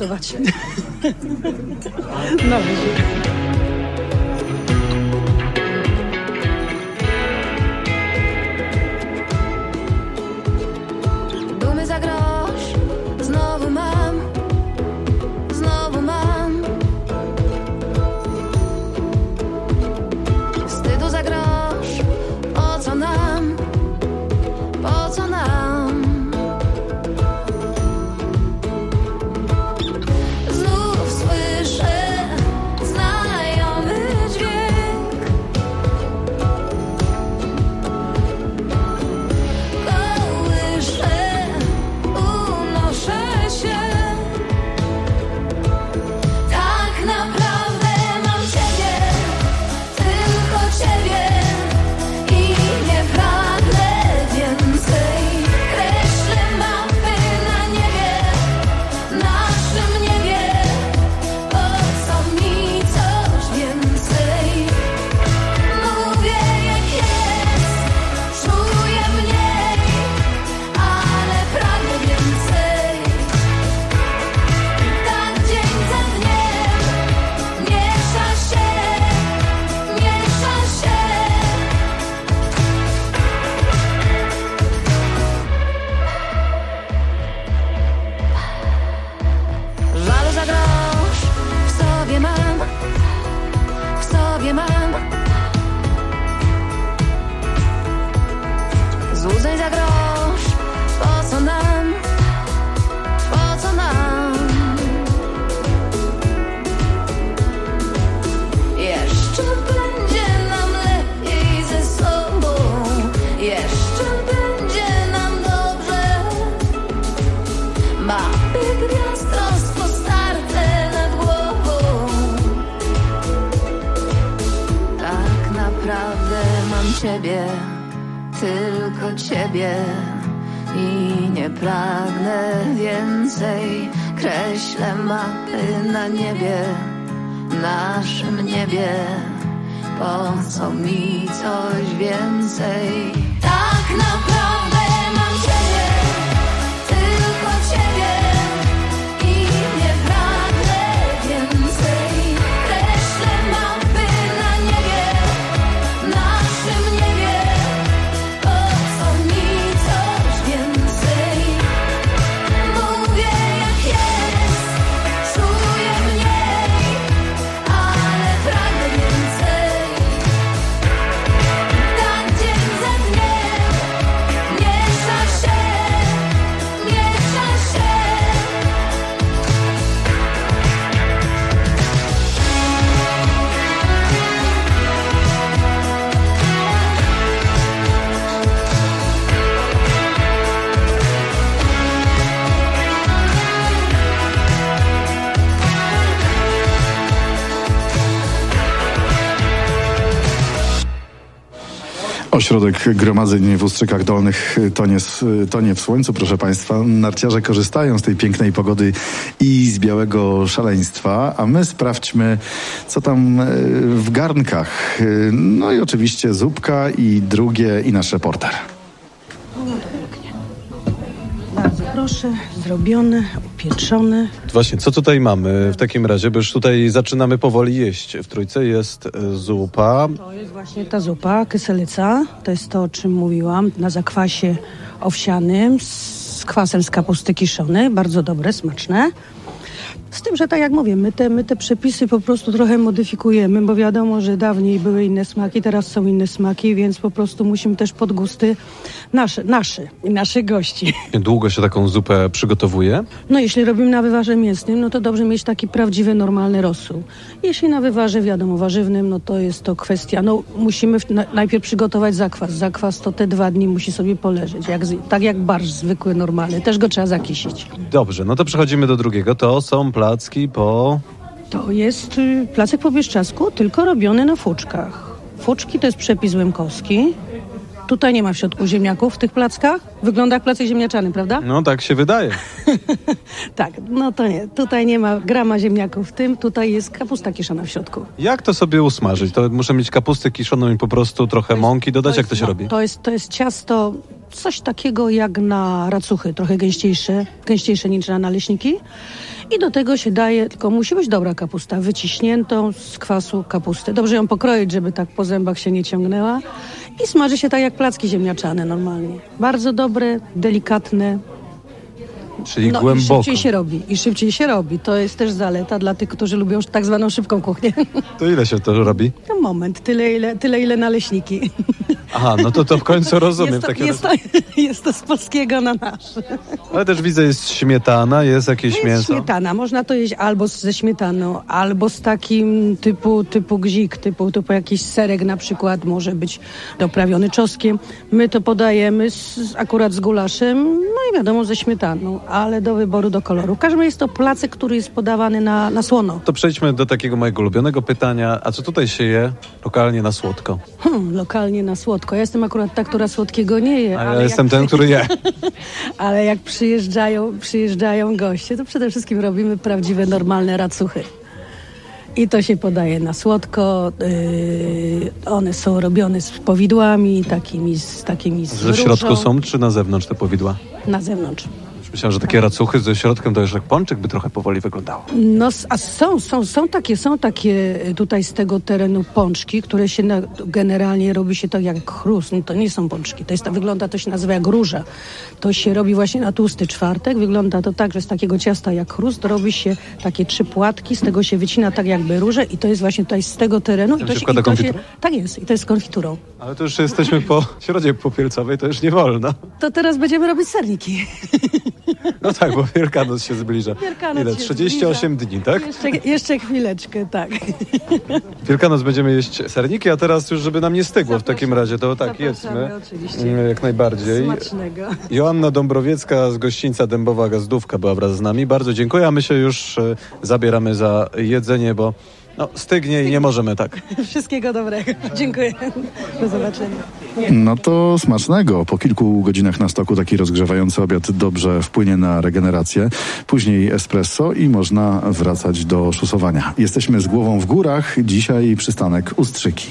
No, Dumy za grosz, znowu mam. Wstydu za grosz, po co nam? Znów słyszę znajome głowie mam. Złudzeń za grosz, po co nam? Po co nam? Jeszcze będzie nam lepiej ze sobą. Jeszcze będzie nam dobrze. Mapy gwiazd rozpostarte nad głową. Tak naprawdę mam ciebie, tylko ciebie i nie pragnę więcej. Kreślę mapy na niebie, naszym niebie. Po co mi coś więcej? Tak naprawdę mam ciebie, tylko ciebie i nie pragnę więcej. Kreślę mapy na niebie, naszym niebie. Po co mi coś więcej? Mówię jak jest, czuję mniej, ale pragnę więcej. Tak dzień za dniem, miesza się, miesza się. Ośrodek gromadzeń w Ustrzykach Dolnych tonie w słońcu, proszę Państwa. Narciarze korzystają z tej pięknej pogody i z białego szaleństwa, a my sprawdźmy, co tam w garnkach. No i oczywiście zupka i drugie i nasz reporter. Bardzo proszę, zrobione, upieczone. Właśnie, co tutaj mamy w takim razie? Bo już tutaj zaczynamy powoli jeść. W trójce jest zupa. To jest właśnie ta zupa, kyselica. To jest to, o czym mówiłam, na zakwasie owsianym z kwasem z kapusty kiszonej. Bardzo dobre, smaczne. Z tym, że tak jak mówię, my te przepisy po prostu trochę modyfikujemy, bo wiadomo, że dawniej były inne smaki, teraz są inne smaki, więc po prostu musimy też pod gusty nasze i naszych gości. Długo się taką zupę przygotowuje? No jeśli robimy na wywarze mięsnym, no to dobrze mieć taki prawdziwy, normalny rosół. Jeśli na wywarze, wiadomo, warzywnym, no to jest to kwestia, no musimy najpierw przygotować zakwas. Zakwas to te 2 dni musi sobie poleżeć, tak jak barszcz zwykły, normalny. Też go trzeba zakisić. Dobrze, no to przechodzimy do drugiego. To są placki po... To jest placek po bieszczadzku, tylko robiony na fuczkach. Fuczki to jest przepis łemkowski. Tutaj nie ma w środku ziemniaków w tych plackach. Wygląda jak placek ziemniaczany, prawda? No tak się wydaje. Tak, no to nie. Tutaj nie ma grama ziemniaków w tym. Tutaj jest kapusta kiszona w środku. Jak to sobie usmażyć? To muszę mieć kapustę kiszoną i po prostu trochę mąki dodać? Jak to się robi? To jest ciasto, coś takiego jak na racuchy, trochę gęściejsze niż na naleśniki. I do tego się daje, tylko musi być dobra kapusta, wyciśniętą z kwasu kapusty. Dobrze ją pokroić, żeby tak po zębach się nie ciągnęła. I smaży się tak jak placki ziemniaczane normalnie. Bardzo dobre, delikatne. Czyli głęboko. I szybciej się robi. To jest też zaleta dla tych, którzy lubią tak zwaną szybką kuchnię. To ile się to robi? To moment, tyle ile naleśniki. Aha, no to w końcu rozumiem. Jest to z polskiego na nasze. Ale też widzę, jest śmietana, jest jakieś mięso. Śmietana, można to jeść albo ze śmietaną, albo z takim typu gzik, typu jakiś serek na przykład, może być doprawiony czosnkiem. My to podajemy akurat z gulaszem, no i wiadomo ze śmietaną, ale do wyboru, do koloru. W każdym razie jest to placek, który jest podawany na słono. To przejdźmy do takiego mojego ulubionego pytania. A co tutaj się je lokalnie na słodko? Lokalnie na słodko. Ja jestem akurat ta, która słodkiego nie je. Ale ja jestem ten, który je. Ale jak przyjeżdżają goście, to przede wszystkim robimy prawdziwe, normalne racuchy. I to się podaje na słodko. One są robione z powidłami, takimi z w środku są, czy na zewnątrz te powidła? Na zewnątrz. Myślałem, że takie racuchy ze środkiem to już jak pączek by trochę powoli wyglądało. No, a są takie tutaj z tego terenu pączki, które się generalnie robi się to jak chrust. No, to nie są pączki, wygląda, to się nazywa jak róża. To się robi właśnie na tłusty czwartek. Wygląda to tak, że z takiego ciasta jak chrust robi się takie 3 płatki, z tego się wycina tak jakby róże i to jest właśnie tutaj z tego terenu. Tam się wkłada konfiturą? Tak jest i to jest z konfiturą. Ale to już jesteśmy po środzie popielcowej, to już nie wolno. To teraz będziemy robić serniki. No tak, bo Wielkanoc się zbliża. Ile? 38 dni, tak? Jeszcze chwileczkę, tak. Wielkanoc będziemy jeść serniki, a teraz już, żeby nam nie stygło w takim razie, to tak, jedzmy. Oczywiście. Jak najbardziej. Smacznego. Joanna Dąbrowiecka z gościńca Dębowa Gazdówka była wraz z nami. Bardzo dziękuję, a my się już zabieramy za jedzenie, bo stygnie i nie możemy tak. Wszystkiego dobrego. Dziękuję. Do zobaczenia. No to smacznego. Po kilku godzinach na stoku taki rozgrzewający obiad dobrze wpłynie na regenerację. Później espresso i można wracać do szusowania. Jesteśmy z głową w górach. Dzisiaj przystanek Ustrzyki.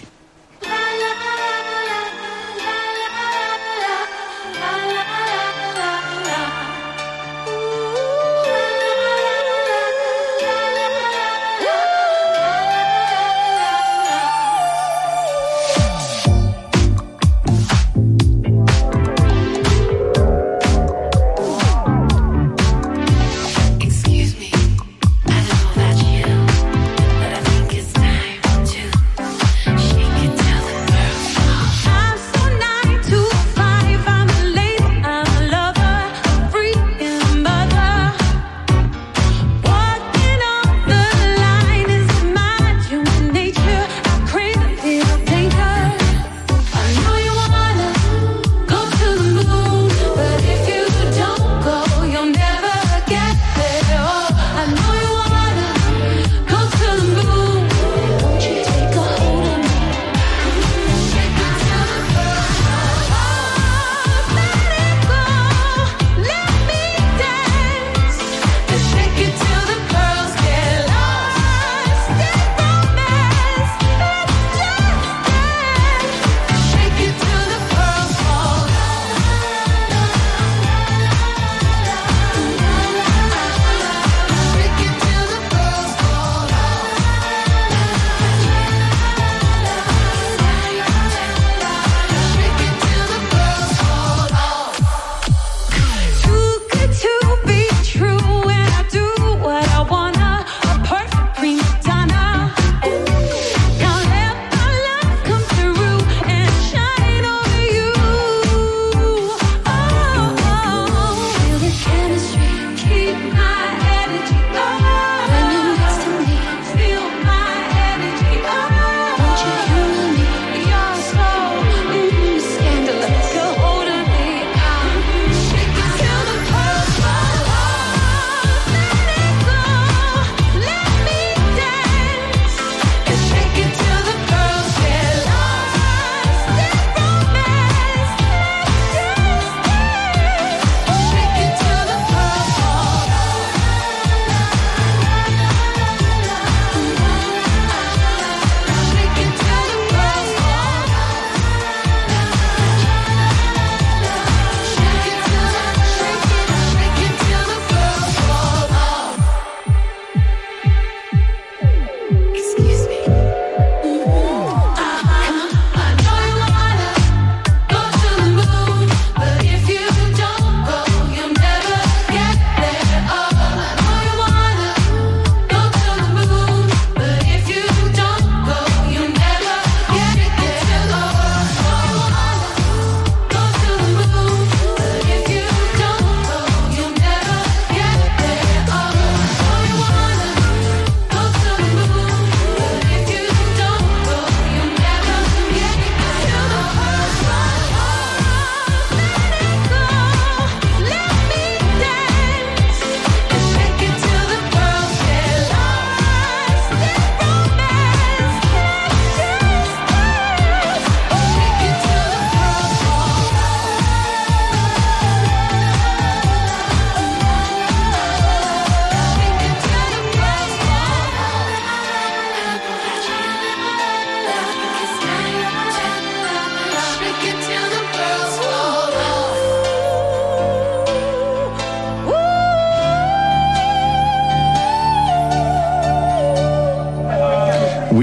Shake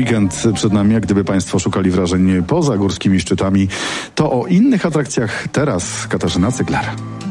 Weekend przed nami, jak gdyby Państwo szukali wrażeń poza górskimi szczytami, to o innych atrakcjach teraz Katarzyna Cygler.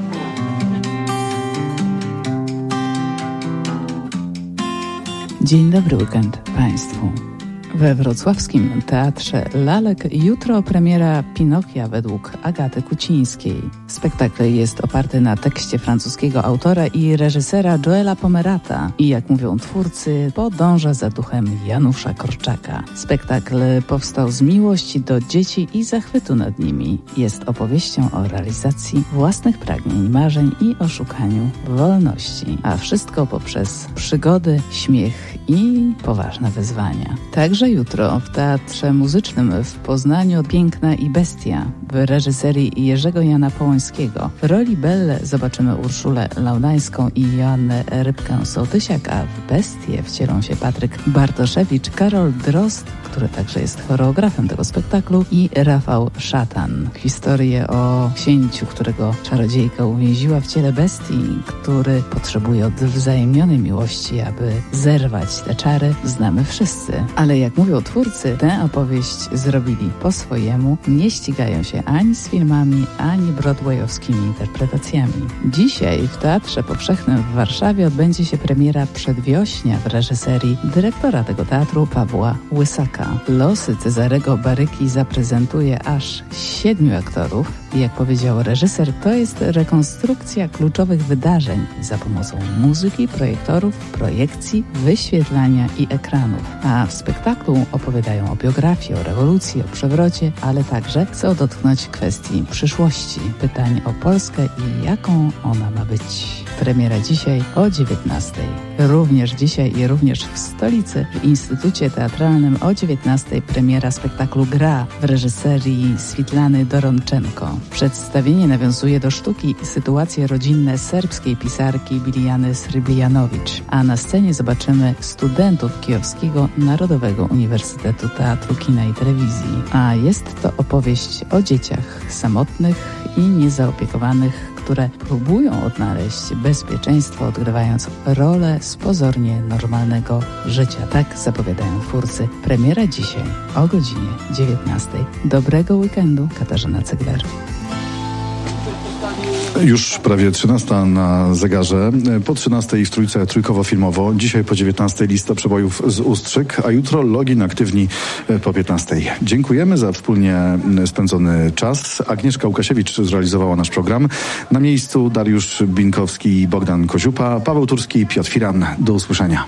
Dzień dobry weekend Państwu. We wrocławskim Teatrze Lalek jutro premiera Pinokia według Agaty Kucińskiej. Spektakl jest oparty na tekście francuskiego autora i reżysera Joela Pomerata i, jak mówią twórcy, podąża za duchem Janusza Korczaka. Spektakl powstał z miłości do dzieci i zachwytu nad nimi. Jest opowieścią o realizacji własnych pragnień, marzeń i o szukaniu wolności. A wszystko poprzez przygody, śmiech i poważne wyzwania. Także jutro w Teatrze Muzycznym w Poznaniu Piękna i Bestia w reżyserii Jerzego Jana Połońskiego. W roli Belle zobaczymy Urszulę Laudańską i Joannę Rybkę-Sołtysiak, a w Bestie wcielą się Patryk Bartoszewicz, Karol Drozd, który także jest choreografem tego spektaklu, i Rafał Szatan. Historię o księciu, którego czarodziejka uwięziła w ciele bestii, który potrzebuje odwzajemnionej miłości, aby zerwać te czary, znamy wszyscy. Ale jak mówią twórcy, tę opowieść zrobili po swojemu, nie ścigają się ani z filmami, ani broadwayowskimi interpretacjami. Dzisiaj w Teatrze Powszechnym w Warszawie odbędzie się premiera Przedwiośnia w reżyserii dyrektora tego teatru Pawła Łysaka. Losy Cezarego Baryki zaprezentuje aż 7 aktorów i, jak powiedział reżyser, to jest rekonstrukcja kluczowych wydarzeń za pomocą muzyki, projektorów, projekcji, wyświetlania i ekranów. A w spektaklu opowiadają o biografii, o rewolucji, o przewrocie, ale także chcą dotknąć kwestii przyszłości, pytań o Polskę i jaką ona ma być. Premiera dzisiaj o 19:00. Również dzisiaj i również w stolicy, w Instytucie Teatralnym o 19:00 premiera spektaklu Gra w reżyserii Switlany Doronczenko. Przedstawienie nawiązuje do sztuki i sytuacje rodzinne serbskiej pisarki Biljany Srebrjanowicz, a na scenie zobaczymy studentów Kijowskiego Narodowego Uniwersytetu Teatru, Kina i Telewizji. A jest to opowieść o dzieciach samotnych i niezaopiekowanych, które próbują odnaleźć bezpieczeństwo, odgrywając rolę z pozornie normalnego życia. Tak zapowiadają twórcy. Premiera dzisiaj o godzinie 19:00. Dobrego weekendu, Katarzyna Cygler. Już prawie 13:00 na zegarze. Po 13:00 w Trójce trójkowo-filmowo. Dzisiaj po 19:00 lista przebojów z Ustrzyk, a jutro login aktywni po 15:00. Dziękujemy za wspólnie spędzony czas. Agnieszka Łukasiewicz zrealizowała nasz program. Na miejscu Dariusz Binkowski i Bogdan Koziupa, Paweł Turski, Piotr Firan. Do usłyszenia.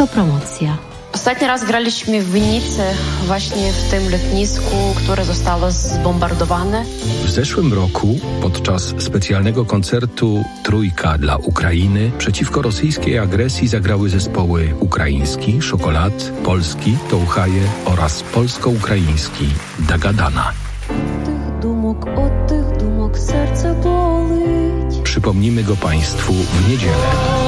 Autopromocja. Ostatni raz graliśmy w Winnicy, właśnie w tym lotnisku, które zostało zbombardowane. W zeszłym roku podczas specjalnego koncertu Trójka dla Ukrainy przeciwko rosyjskiej agresji zagrały zespoły ukraiński, Szokolad, polski, Touchaje oraz polsko-ukraiński Dagadana. Od tych dumok serce bolить. Przypomnimy go Państwu w niedzielę.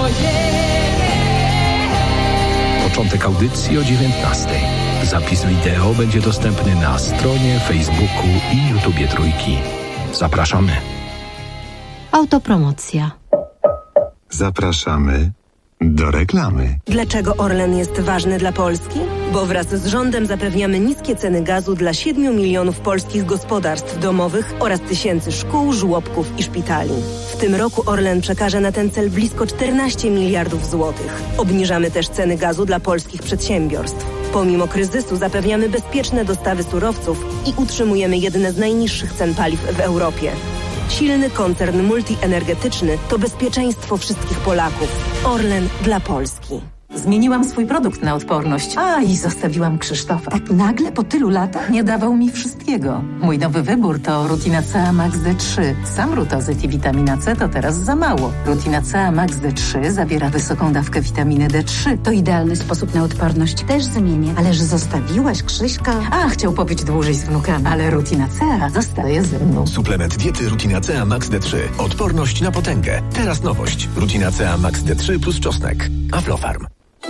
Początek audycji o 19:00. Zapis wideo będzie dostępny na stronie, Facebooku i YouTubie Trójki. Zapraszamy. Autopromocja. Zapraszamy do reklamy. Dlaczego Orlen jest ważny dla Polski? Bo wraz z rządem zapewniamy niskie ceny gazu dla 7 milionów polskich gospodarstw domowych oraz tysięcy szkół, żłobków i szpitali. W tym roku Orlen przekaże na ten cel blisko 14 miliardów złotych. Obniżamy też ceny gazu dla polskich przedsiębiorstw. Pomimo kryzysu zapewniamy bezpieczne dostawy surowców i utrzymujemy jedne z najniższych cen paliw w Europie. Silny koncern multienergetyczny to bezpieczeństwo wszystkich Polaków. Orlen dla Polski. Zmieniłam swój produkt na odporność. I zostawiłam Krzysztofa. Tak nagle po tylu latach nie dawał mi wszystkiego. Mój nowy wybór to Rutina CA Max D3. Sam rutozyt i witamina C to teraz za mało. Rutina CA Max D3 zawiera wysoką dawkę witaminy D3. To idealny sposób na odporność. Też zmienię. Ależ zostawiłaś Krzyśka? Chciał pobyć dłużej z wnukami. Ale Rutina CA zostaje ze mną. Suplement diety Rutina CA Max D3. Odporność na potęgę. Teraz nowość. Rutina CA Max D3 plus czosnek. Aflofarm.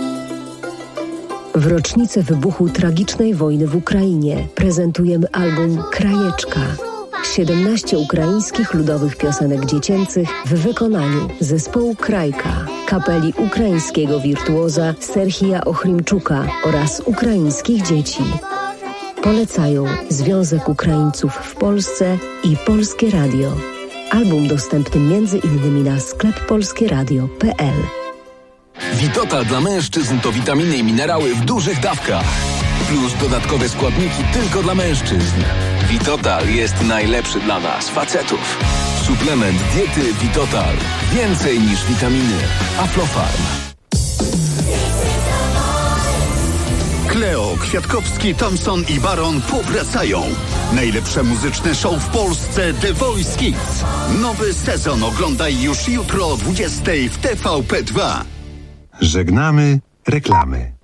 W rocznicę wybuchu tragicznej wojny w Ukrainie prezentujemy album Krajeczka. 17 ukraińskich ludowych piosenek dziecięcych w wykonaniu zespołu Krajka, kapeli ukraińskiego wirtuoza Serhija Ochrimczuka oraz ukraińskich dzieci. Polecają Związek Ukraińców w Polsce i Polskie Radio. Album dostępny m.in. na skleppolskieradio.pl. Vitotal dla mężczyzn to witaminy i minerały w dużych dawkach. Plus dodatkowe składniki tylko dla mężczyzn. Vitotal jest najlepszy dla nas, facetów. Suplement diety Vitotal. Więcej niż witaminy. Aflofarm. Kleo, Kwiatkowski, Thompson i Baron powracają. Najlepsze muzyczne show w Polsce The Voice Kids. Nowy sezon oglądaj już jutro o 20:00 w TVP2. Żegnamy reklamy.